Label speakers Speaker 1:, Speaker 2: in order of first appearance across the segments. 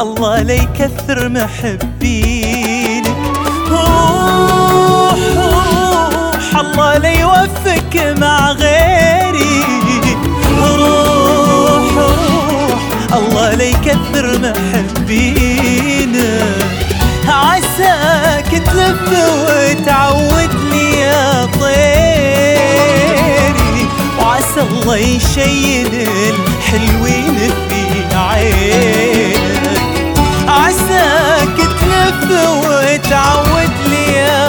Speaker 1: الله لا يكثر محبينك. روح روح الله لا يوفق مع غيري. روح روح الله لا يكثر محبينك. عساك تلف وتعود لي يا طيري، وعسى الله يشيل الحلوين في عينك. عساك تلف وتعود لي يا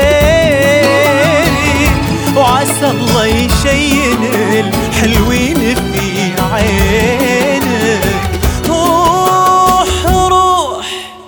Speaker 1: طيري، وعسى الله يشيل الحلوين في عينك. روح روح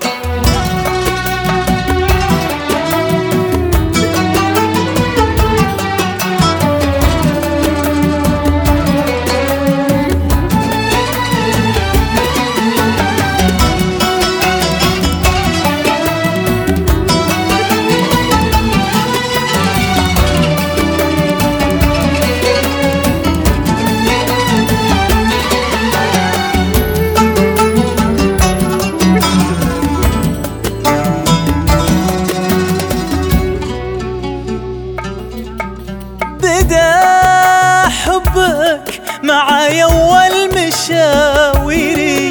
Speaker 1: بدا حبك معاي أول مشاويري،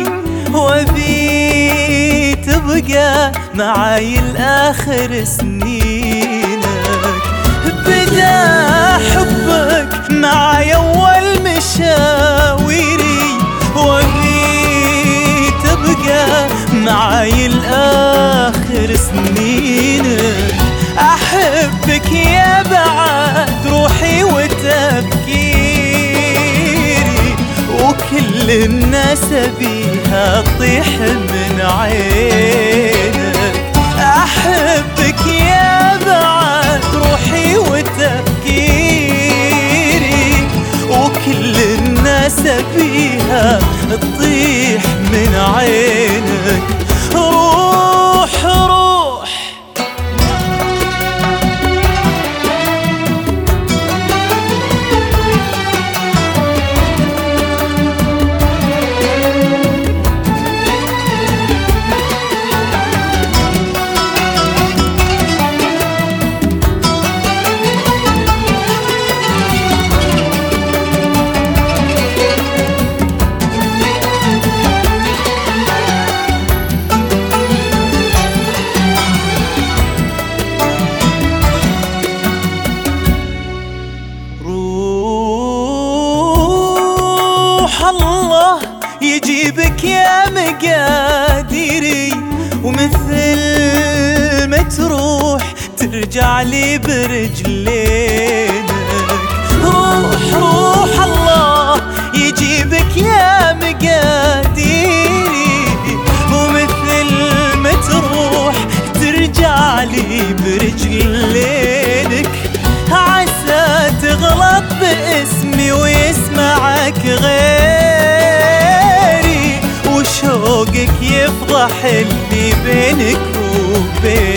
Speaker 1: وبي تبقى معاي الآخر سنينك. بدا حبك معاي أول مشاويري، وبي تبقى معاي الآخر سنينك. أحبك يا بعد روحي وتفكيري، وكل الناس بيها تطيح من عينك. أحبك يا بعد روحي وتفكيري، وكل الناس بيها تطيح من عينك. روح روح الله يجيبك يا مقاديري، ومثل ما تروح ترجع لي برجلينك. روح روح الله يجيبك يا مقاديري، ومثل ما تروح ترجع لي برجلينك. عسى تغلط باسمي ويسمعك غيري، وشوقك يفضح اللي بينك وبيني.